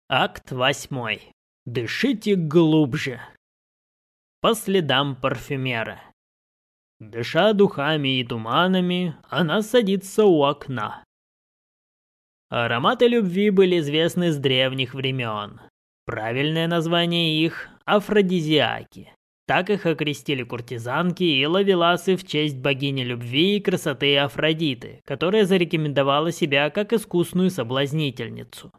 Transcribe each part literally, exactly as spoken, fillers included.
Акт восьмой. Дышите глубже. По следам парфюмера. Дыша духами и туманами, она садится у окна. Ароматы любви были известны с древних времен. Правильное название их – афродизиаки. Так их окрестили куртизанки и ловеласы в честь богини любви и красоты Афродиты, которая зарекомендовала себя как искусную соблазнительницу.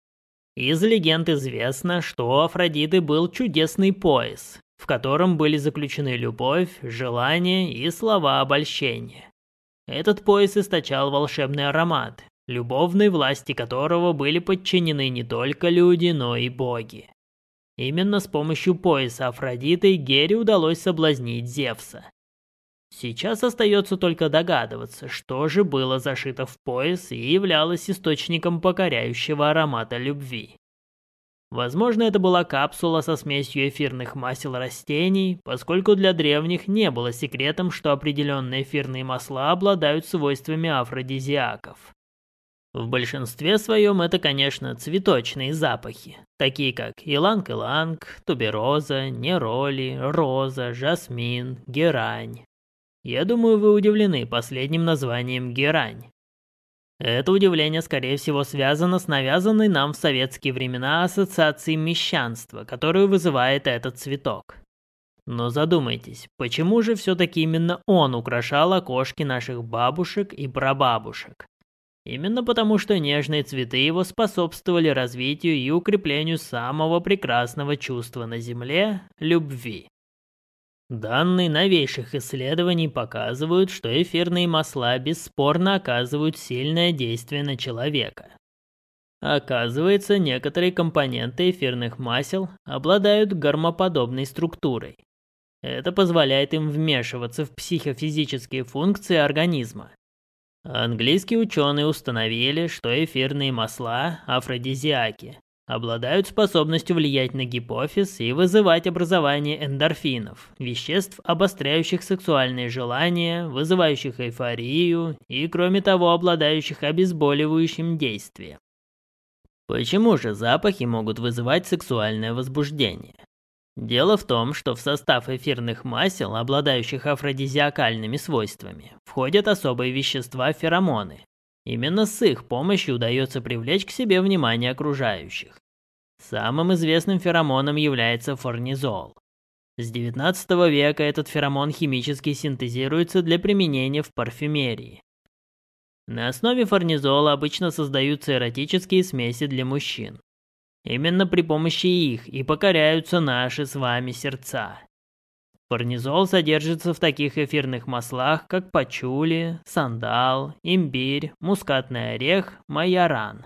Из легенд известно, что у Афродиты был чудесный пояс, в котором были заключены любовь, желание и слова обольщения. Этот пояс источал волшебный аромат, любовной власти которого были подчинены не только люди, но и боги. Именно с помощью пояса Афродиты Гере удалось соблазнить Зевса. Сейчас остается только догадываться, что же было зашито в пояс и являлось источником покоряющего аромата любви. Возможно, это была капсула со смесью эфирных масел растений, поскольку для древних не было секретом, что определенные эфирные масла обладают свойствами афродизиаков. В большинстве своем это, конечно, цветочные запахи, такие как иланг-иланг, тубероза, нероли, роза, жасмин, герань. Я думаю, вы удивлены последним названием герань. Это удивление, скорее всего, связано с навязанной нам в советские времена ассоциацией мещанства, которую вызывает этот цветок. Но задумайтесь, почему же все-таки именно он украшал окошки наших бабушек и прабабушек? Именно потому, что нежные цветы его способствовали развитию и укреплению самого прекрасного чувства на Земле – любви. Данные новейших исследований показывают, что эфирные масла бесспорно оказывают сильное действие на человека. Оказывается, некоторые компоненты эфирных масел обладают гормоподобной структурой. Это позволяет им вмешиваться в психофизические функции организма. Английские ученые установили, что эфирные масла – афродизиаки, обладают способностью влиять на гипофиз и вызывать образование эндорфинов, веществ, обостряющих сексуальные желания, вызывающих эйфорию и, кроме того, обладающих обезболивающим действием. Почему же запахи могут вызывать сексуальное возбуждение? Дело в том, что в состав эфирных масел, обладающих афродизиакальными свойствами, входят особые вещества феромоны. Именно с их помощью удается привлечь к себе внимание окружающих. Самым известным феромоном является форнизол. С девятнадцатого века этот феромон химически синтезируется для применения в парфюмерии. На основе форнизола обычно создаются эротические смеси для мужчин. Именно при помощи их и покоряются наши с вами сердца. Форнизол содержится в таких эфирных маслах, как пачули, сандал, имбирь, мускатный орех, майоран.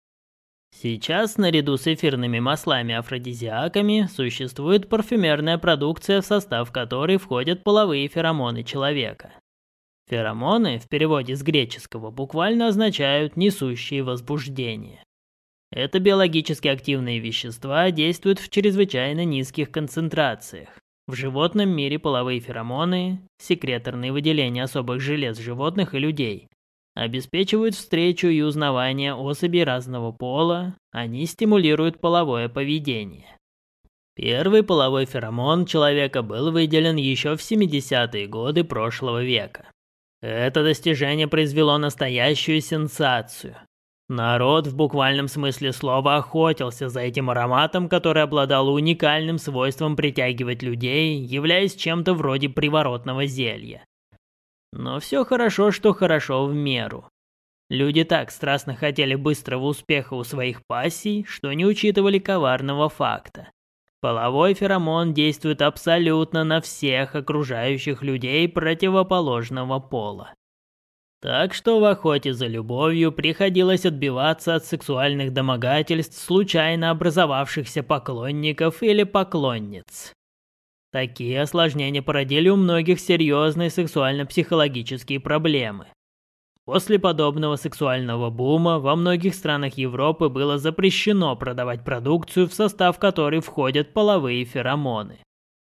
Сейчас, наряду с эфирными маслами-афродизиаками, существует парфюмерная продукция, в состав которой входят половые феромоны человека. Феромоны, в переводе с греческого, буквально означают «несущие возбуждение». Это биологически активные вещества действуют в чрезвычайно низких концентрациях. В животном мире половые феромоны, секреторные выделения особых желез животных и людей, обеспечивают встречу и узнавание особей разного пола, они стимулируют половое поведение. Первый половой феромон человека был выделен еще в семидесятые годы прошлого века. Это достижение произвело настоящую сенсацию. Народ в буквальном смысле слова охотился за этим ароматом, который обладал уникальным свойством притягивать людей, являясь чем-то вроде приворотного зелья. Но все хорошо, что хорошо в меру. Люди так страстно хотели быстрого успеха у своих пассий, что не учитывали коварного факта. Половой феромон действует абсолютно на всех окружающих людей противоположного пола. Так что в охоте за любовью приходилось отбиваться от сексуальных домогательств случайно образовавшихся поклонников или поклонниц. Такие осложнения породили у многих серьезные сексуально-психологические проблемы. После подобного сексуального бума во многих странах Европы было запрещено продавать продукцию, в состав которой входят половые феромоны.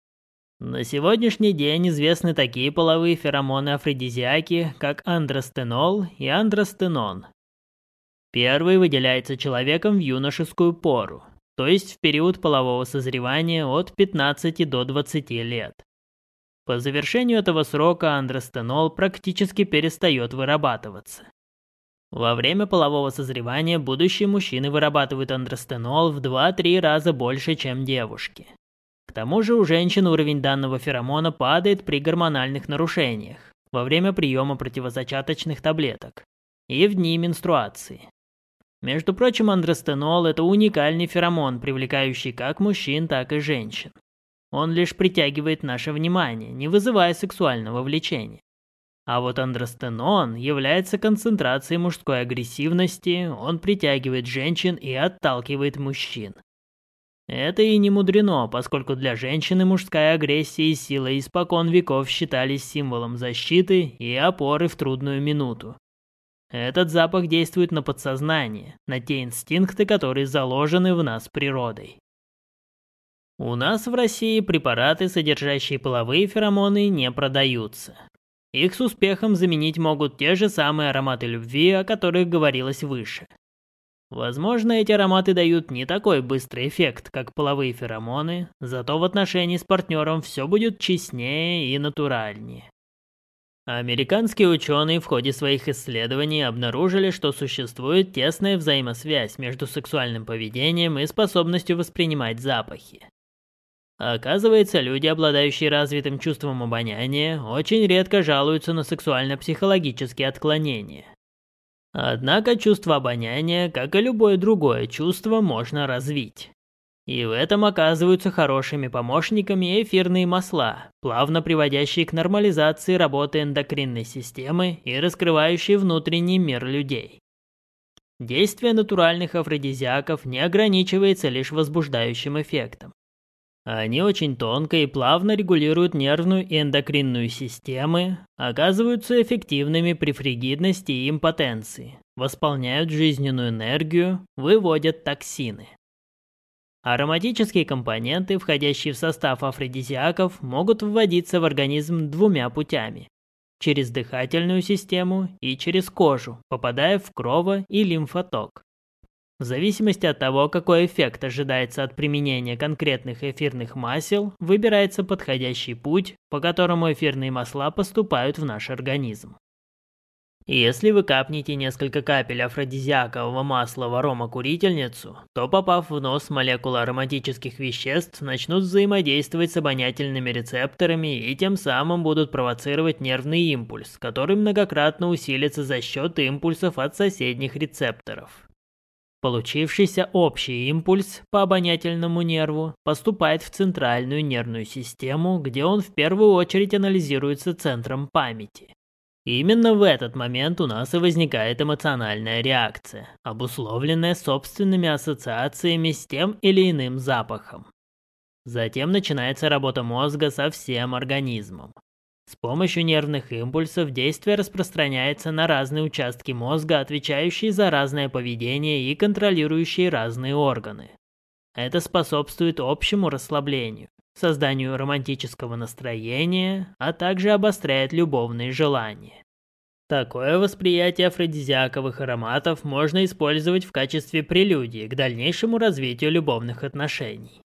На сегодняшний день известны такие половые феромоны-афродизиаки, как андростенол и андростенон. Первый выделяется человеком в юношескую пору, то есть в период полового созревания от пятнадцати до двадцати лет. По завершению этого срока андростенол практически перестает вырабатываться. Во время полового созревания будущие мужчины вырабатывают андростенол в два-три раза больше, чем девушки. К тому же у женщин уровень данного феромона падает при гормональных нарушениях, во время приема противозачаточных таблеток и в дни менструации. Между прочим, андростенол – это уникальный феромон, привлекающий как мужчин, так и женщин. Он лишь притягивает наше внимание, не вызывая сексуального влечения. А вот андростенон является концентрацией мужской агрессивности, он притягивает женщин и отталкивает мужчин. Это и не мудрено, поскольку для женщины мужская агрессия и сила испокон веков считались символом защиты и опоры в трудную минуту. Этот запах действует на подсознание, на те инстинкты, которые заложены в нас природой. У нас в России препараты, содержащие половые феромоны, не продаются. Их с успехом заменить могут те же самые ароматы любви, о которых говорилось выше. Возможно, эти ароматы дают не такой быстрый эффект, как половые феромоны, зато в отношении с партнером все будет честнее и натуральнее. Американские ученые в ходе своих исследований обнаружили, что существует тесная взаимосвязь между сексуальным поведением и способностью воспринимать запахи. Оказывается, люди, обладающие развитым чувством обоняния, очень редко жалуются на сексуально-психологические отклонения. Однако чувство обоняния, как и любое другое чувство, можно развить. И в этом оказываются хорошими помощниками эфирные масла, плавно приводящие к нормализации работы эндокринной системы и раскрывающие внутренний мир людей. Действие натуральных афродизиаков не ограничивается лишь возбуждающим эффектом. Они очень тонко и плавно регулируют нервную и эндокринную системы, оказываются эффективными при фригидности и импотенции, восполняют жизненную энергию, выводят токсины. Ароматические компоненты, входящие в состав афродизиаков, могут вводиться в организм двумя путями – через дыхательную систему и через кожу, попадая в крово- и лимфоток. В зависимости от того, какой эффект ожидается от применения конкретных эфирных масел, выбирается подходящий путь, по которому эфирные масла поступают в наш организм. Если вы капнете несколько капель афродизиакового масла в аромакурительницу, то, попав в нос, молекулы ароматических веществ начнут взаимодействовать с обонятельными рецепторами и тем самым будут провоцировать нервный импульс, который многократно усилится за счет импульсов от соседних рецепторов. Получившийся общий импульс по обонятельному нерву поступает в центральную нервную систему, где он в первую очередь анализируется центром памяти. Именно в этот момент у нас и возникает эмоциональная реакция, обусловленная собственными ассоциациями с тем или иным запахом. Затем начинается работа мозга со всем организмом. С помощью нервных импульсов действие распространяется на разные участки мозга, отвечающие за разное поведение и контролирующие разные органы. Это способствует общему расслаблению, созданию романтического настроения, а также обостряет любовные желания. Такое восприятие афродизиаковых ароматов можно использовать в качестве прелюдии к дальнейшему развитию любовных отношений.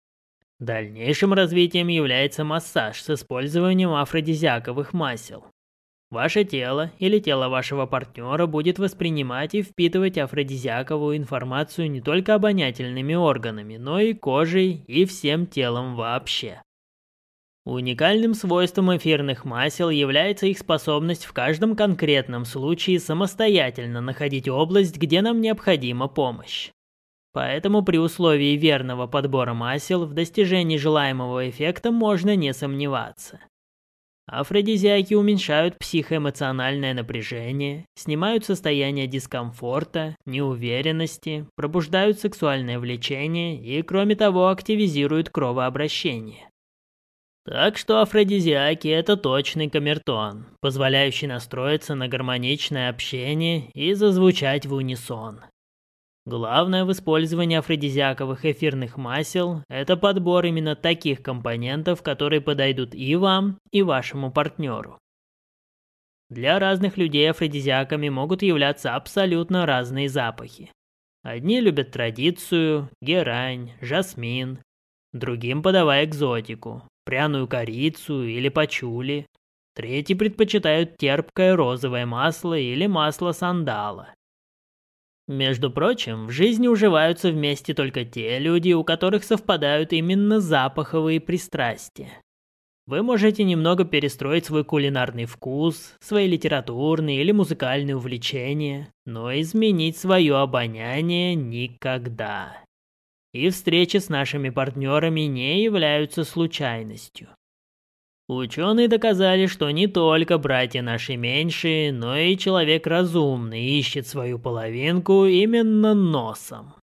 Дальнейшим развитием является массаж с использованием афродизиаковых масел. Ваше тело или тело вашего партнера будет воспринимать и впитывать афродизиаковую информацию не только обонятельными органами, но и кожей и всем телом вообще. Уникальным свойством эфирных масел является их способность в каждом конкретном случае самостоятельно находить область, где нам необходима помощь. Поэтому при условии верного подбора масел в достижении желаемого эффекта можно не сомневаться. Афродизиаки уменьшают психоэмоциональное напряжение, снимают состояние дискомфорта, неуверенности, пробуждают сексуальное влечение и, кроме того, активизируют кровообращение. Так что афродизиаки – это точный камертон, позволяющий настроиться на гармоничное общение и зазвучать в унисон. Главное в использовании афродизиаковых эфирных масел – это подбор именно таких компонентов, которые подойдут и вам, и вашему партнеру. Для разных людей афродизиаками могут являться абсолютно разные запахи. Одни любят традицию, герань, жасмин, другим подавая экзотику, пряную корицу или пачули. Третьи предпочитают терпкое розовое масло или масло сандала. Между прочим, в жизни уживаются вместе только те люди, у которых совпадают именно запаховые пристрастия. Вы можете немного перестроить свой кулинарный вкус, свои литературные или музыкальные увлечения, но изменить свое обоняние никогда. И встречи с нашими партнерами не являются случайностью. Ученые доказали, что не только братья наши меньшие, но и человек разумный ищет свою половинку именно носом.